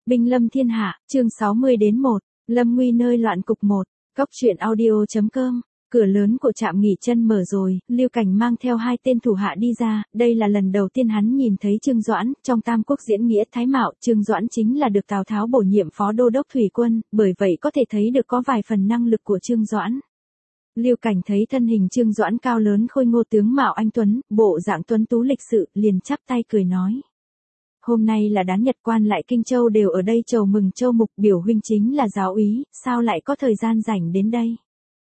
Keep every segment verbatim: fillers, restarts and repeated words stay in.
Binh lâm thiên hạ, chương sáu mươi đến một, lâm nguy nơi loạn cục một, cóc truyện audio.com. Cửa lớn của trạm nghỉ chân mở rồi, Lưu Cảnh mang theo hai tên thủ hạ đi ra, đây là lần đầu tiên hắn nhìn thấy Trương Doãn, trong Tam Quốc diễn nghĩa Thái Mạo, Trương Doãn chính là được Tào Tháo bổ nhiệm phó đô đốc thủy quân, bởi vậy có thể thấy được có vài phần năng lực của Trương Doãn. Lưu Cảnh thấy thân hình Trương Doãn cao lớn khôi ngô tướng mạo anh tuấn, bộ dạng tuấn tú lịch sự, liền chắp tay cười nói. Hôm nay là đán nhật quan lại Kinh Châu đều ở đây chầu mừng Châu Mục, biểu huynh chính là giáo úy, sao lại có thời gian rảnh đến đây?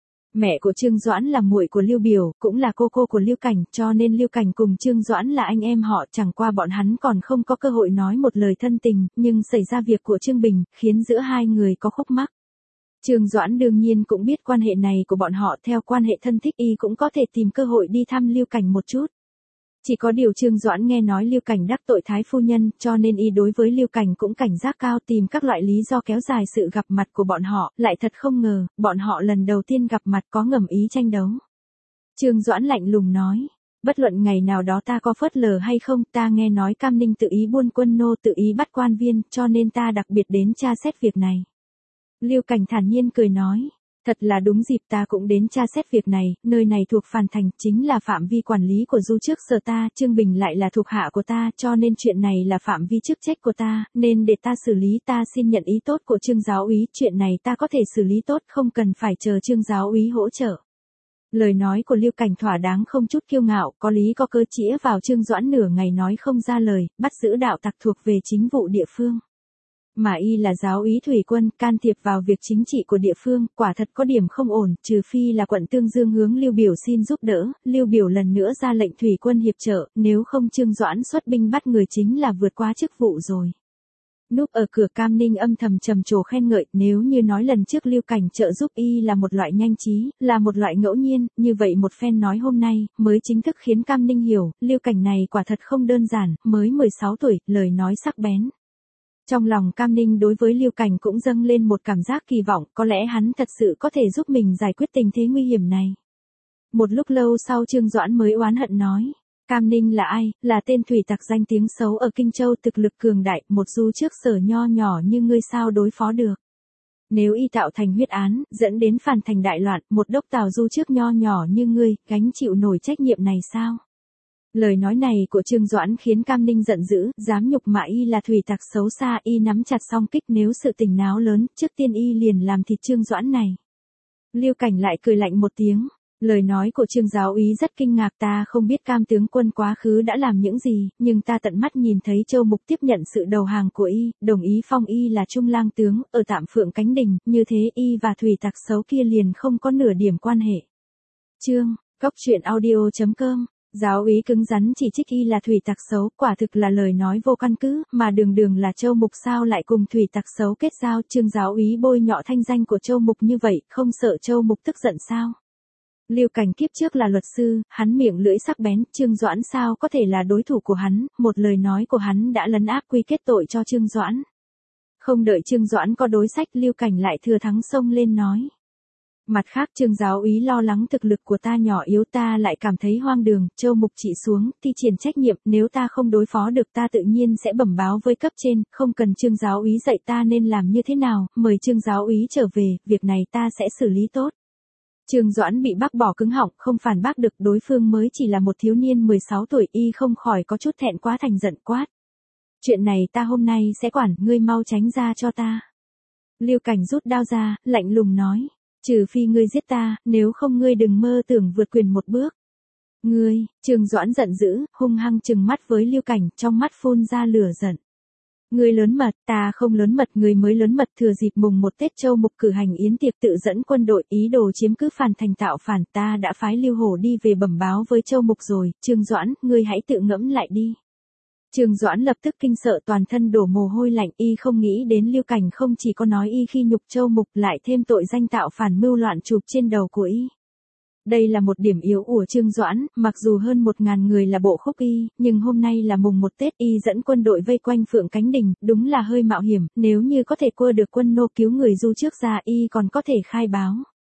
Mẹ của Trương Doãn là muội của Lưu Biểu, cũng là cô cô của Lưu Cảnh, cho nên Lưu Cảnh cùng Trương Doãn là anh em họ, chẳng qua bọn hắn còn không có cơ hội nói một lời thân tình, nhưng xảy ra việc của Trương Bình, khiến giữa hai người có khúc mắc. Trương Doãn đương nhiên cũng biết quan hệ này của bọn họ, theo quan hệ thân thích y cũng có thể tìm cơ hội đi thăm Lưu Cảnh một chút. Chỉ có điều Trương Doãn nghe nói Lưu Cảnh đắc tội thái phu nhân, cho nên y đối với Lưu Cảnh cũng cảnh giác cao, tìm các loại lý do kéo dài sự gặp mặt của bọn họ, lại thật không ngờ, bọn họ lần đầu tiên gặp mặt có ngầm ý tranh đấu. Trương Doãn lạnh lùng nói, bất luận ngày nào đó ta có phớt lờ hay không, ta nghe nói Cam Ninh tự ý buôn quân nô, tự ý bắt quan viên, cho nên ta đặc biệt đến tra xét việc này. Lưu Cảnh thản nhiên cười nói. Thật là đúng dịp, ta cũng đến tra xét việc này, nơi này thuộc Phàn Thành, chính là phạm vi quản lý của du trước sở ta, Trương Bình lại là thuộc hạ của ta, cho nên chuyện này là phạm vi chức trách của ta, nên để ta xử lý, ta xin nhận ý tốt của Trương giáo úy, chuyện này ta có thể xử lý tốt, không cần phải chờ Trương giáo úy hỗ trợ. Lời nói của Lưu Cảnh thỏa đáng không chút kiêu ngạo, có lý có cớ, chĩa vào Trương Doãn nửa ngày nói không ra lời, bắt giữ đạo tặc thuộc về chính vụ địa phương. Mà y là giáo úy thủy quân, can thiệp vào việc chính trị của địa phương, quả thật có điểm không ổn, trừ phi là quận Tương Dương hướng Lưu Biểu xin giúp đỡ, Lưu Biểu lần nữa ra lệnh thủy quân hiệp trợ, nếu không Trương Doãn xuất binh bắt người chính là vượt quá chức vụ rồi. Núp ở cửa Cam Ninh âm thầm trầm trồ khen ngợi, nếu như nói lần trước Lưu Cảnh trợ giúp y là một loại nhanh trí, là một loại ngẫu nhiên, như vậy một phen nói hôm nay, mới chính thức khiến Cam Ninh hiểu, Lưu Cảnh này quả thật không đơn giản, mới mười sáu tuổi, lời nói sắc bén. Trong lòng Cam Ninh đối với Lưu Cảnh cũng dâng lên một cảm giác kỳ vọng, có lẽ hắn thật sự có thể giúp mình giải quyết tình thế nguy hiểm này. Một lúc lâu sau Trương Doãn mới oán hận nói, Cam Ninh là ai, là tên thủy tặc danh tiếng xấu ở Kinh Châu, thực lực cường đại, một du trước sở nho nhỏ như ngươi sao đối phó được. Nếu y tạo thành huyết án, dẫn đến Phàn Thành đại loạn, một đốc tào du trước nho nhỏ như ngươi, gánh chịu nổi trách nhiệm này sao? Lời nói này của Trương Doãn khiến Cam Ninh giận dữ, dám nhục mạ y là thủy tặc xấu xa, y nắm chặt song kích, nếu sự tình náo lớn, trước tiên y liền làm thịt Trương Doãn này. Lưu Cảnh lại cười lạnh một tiếng, lời nói của Trương giáo úy rất kinh ngạc, ta không biết Cam tướng quân quá khứ đã làm những gì, nhưng ta tận mắt nhìn thấy Châu Mục tiếp nhận sự đầu hàng của y, đồng ý phong y là trung lang tướng, ở Tạm Phượng Cánh Đình, như thế y và thủy tặc xấu kia liền không có nửa điểm quan hệ. Chương, cóc truyện audio.com. Giáo úy cứng rắn chỉ trích y là thủy tặc xấu, quả thực là lời nói vô căn cứ, mà đường đường là Châu Mục sao lại cùng thủy tặc xấu kết giao, Trương giáo úy bôi nhọ thanh danh của Châu Mục như vậy, không sợ Châu Mục tức giận sao? Lưu Cảnh kiếp trước là luật sư, hắn miệng lưỡi sắc bén, Trương Doãn sao có thể là đối thủ của hắn, một lời nói của hắn đã lấn áp quy kết tội cho Trương Doãn. Không đợi Trương Doãn có đối sách, Lưu Cảnh lại thừa thắng xông lên nói. Mặt khác Trương giáo úy lo lắng thực lực của ta nhỏ yếu, ta lại cảm thấy hoang đường, Châu Mục trị xuống, thi triển trách nhiệm, nếu ta không đối phó được ta tự nhiên sẽ bẩm báo với cấp trên, không cần Trương giáo úy dạy ta nên làm như thế nào, mời Trương giáo úy trở về, việc này ta sẽ xử lý tốt. Trương Doãn bị bác bỏ cứng họng, không phản bác được, đối phương mới chỉ là một thiếu niên mười sáu tuổi, y không khỏi có chút thẹn quá thành giận quát. Chuyện này ta hôm nay sẽ quản, ngươi mau tránh ra cho ta. Lưu Cảnh rút đao ra, lạnh lùng nói. Trừ phi ngươi giết ta, nếu không ngươi đừng mơ tưởng vượt quyền một bước. Ngươi, Trương Doãn giận dữ, hung hăng trừng mắt với Lưu Cảnh, trong mắt phun ra lửa giận. Ngươi lớn mật, ta không lớn mật, ngươi mới lớn mật, thừa dịp mùng một Tết Châu Mục cử hành yến tiệc tự dẫn quân đội, ý đồ chiếm cứ Phàn Thành tạo phản, ta đã phái Lưu Hổ đi về bẩm báo với Châu Mục rồi, Trương Doãn, ngươi hãy tự ngẫm lại đi. Trương Doãn lập tức kinh sợ, toàn thân đổ mồ hôi lạnh, y không nghĩ đến Lưu Cảnh không chỉ có nói y khi nhục Châu Mục, lại thêm tội danh tạo phản mưu loạn chụp trên đầu của y. Đây là một điểm yếu của Trương Doãn, mặc dù hơn một ngàn người là bộ khúc y, nhưng hôm nay là mùng một Tết, y dẫn quân đội vây quanh Phượng Cánh Đình, đúng là hơi mạo hiểm, nếu như có thể cua được quân nô cứu người du trước ra, y còn có thể khai báo.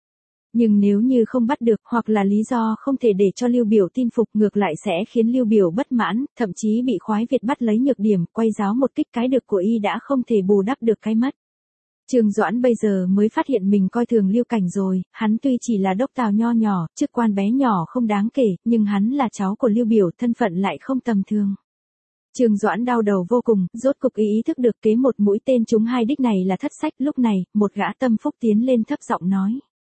Nhưng nếu như không bắt được hoặc là lý do không thể để cho Lưu Biểu tin phục ngược lại sẽ khiến Lưu Biểu bất mãn, thậm chí bị khoái Việt bắt lấy nhược điểm, quay giáo một kích cái được của y đã không thể bù đắp được cái mất. Trương Doãn bây giờ mới phát hiện mình coi thường Lưu Cảnh rồi, hắn tuy chỉ là đốc tào nho nhỏ, chức quan bé nhỏ không đáng kể, nhưng hắn là cháu của Lưu Biểu, thân phận lại không tầm thường. Trương Doãn đau đầu vô cùng, rốt cục ý ý thức được kế một mũi tên trúng hai đích này là thất sách. Lúc này, một gã tâm phúc tiến lên thấp giọng nói.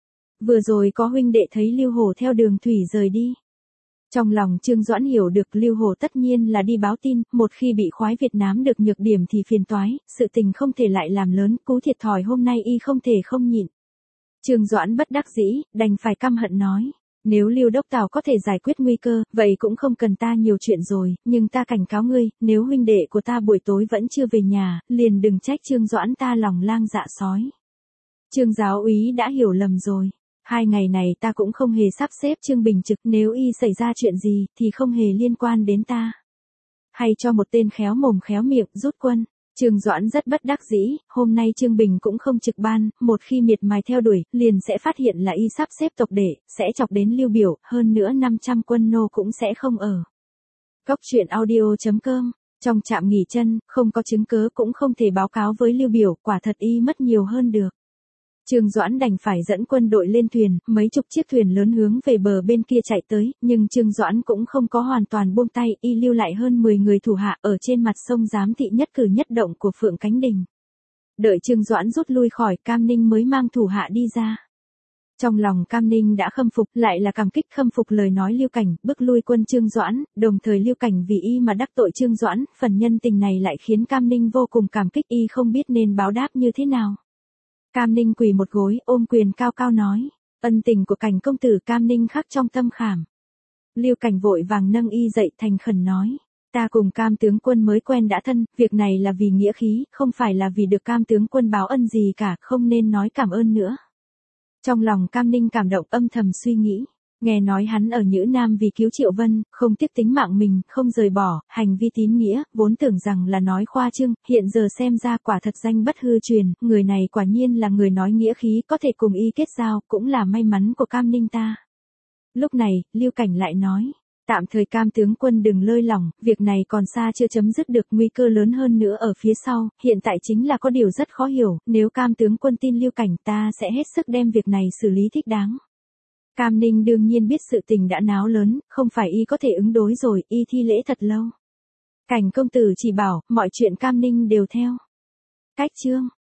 Vừa rồi có huynh đệ thấy Lưu Hồ theo đường thủy rời đi. Trong lòng Trương Doãn hiểu được Lưu Hồ tất nhiên là đi báo tin, một khi bị khoái Việt Nam được nhược điểm thì phiền toái, sự tình không thể lại làm lớn, cú thiệt thòi hôm nay y không thể không nhịn. Trương Doãn bất đắc dĩ, đành phải căm hận nói. Nếu Lưu Đốc Tào có thể giải quyết nguy cơ, vậy cũng không cần ta nhiều chuyện rồi, nhưng ta cảnh cáo ngươi, nếu huynh đệ của ta buổi tối vẫn chưa về nhà, liền đừng trách Trương Doãn ta lòng lang dạ sói. Trương giáo úy đã hiểu lầm rồi. Hai ngày này ta cũng không hề sắp xếp Trương Bình Trực, nếu y xảy ra chuyện gì, thì không hề liên quan đến ta. Hay cho một tên khéo mồm khéo miệng, rút quân. Trương Doãn rất bất đắc dĩ, hôm nay Trương Bình cũng không trực ban, một khi miệt mài theo đuổi, liền sẽ phát hiện là y sắp xếp tộc đệ, sẽ chọc đến Lưu Biểu, hơn nữa năm trăm quân nô cũng sẽ không ở. Cốc truyện audio chấm com, trong trạm nghỉ chân, không có chứng cớ cũng không thể báo cáo với Lưu Biểu, quả thật y mất nhiều hơn được. Trương Doãn đành phải dẫn quân đội lên thuyền, mấy chục chiếc thuyền lớn hướng về bờ bên kia chạy tới, nhưng Trương Doãn cũng không có hoàn toàn buông tay, y lưu lại hơn mười người thủ hạ ở trên mặt sông giám thị nhất cử nhất động của Phượng Cánh Đình. Đợi Trương Doãn rút lui khỏi, Cam Ninh mới mang thủ hạ đi ra. Trong lòng Cam Ninh đã khâm phục, lại là cảm kích khâm phục lời nói Lưu Cảnh, bức lui quân Trương Doãn, đồng thời Lưu Cảnh vì y mà đắc tội Trương Doãn, phần nhân tình này lại khiến Cam Ninh vô cùng cảm kích, y không biết nên báo đáp như thế nào. Cam Ninh quỳ một gối, ôm quyền cao cao nói, ân tình của Cảnh công tử Cam Ninh khắc trong tâm khảm. Lưu Cảnh vội vàng nâng y dậy thành khẩn nói, ta cùng Cam tướng quân mới quen đã thân, việc này là vì nghĩa khí, không phải là vì được Cam tướng quân báo ân gì cả, không nên nói cảm ơn nữa. Trong lòng Cam Ninh cảm động, âm thầm suy nghĩ. Nghe nói hắn ở Nhữ Nam vì cứu Triệu Vân, không tiếc tính mạng mình, không rời bỏ, hành vi tín nghĩa, vốn tưởng rằng là nói khoa trương, hiện giờ xem ra quả thật danh bất hư truyền, người này quả nhiên là người nói nghĩa khí, có thể cùng y kết giao, cũng là may mắn của Cam Ninh ta. Lúc này, Lưu Cảnh lại nói, tạm thời Cam tướng quân đừng lơi lỏng, việc này còn xa chưa chấm dứt được, nguy cơ lớn hơn nữa ở phía sau, hiện tại chính là có điều rất khó hiểu, nếu Cam tướng quân tin Lưu Cảnh ta sẽ hết sức đem việc này xử lý thích đáng. Cam Ninh đương nhiên biết sự tình đã náo lớn, không phải y có thể ứng đối rồi, y thi lễ thật lâu. Cảnh công tử chỉ bảo, mọi chuyện Cam Ninh đều theo. Cách chương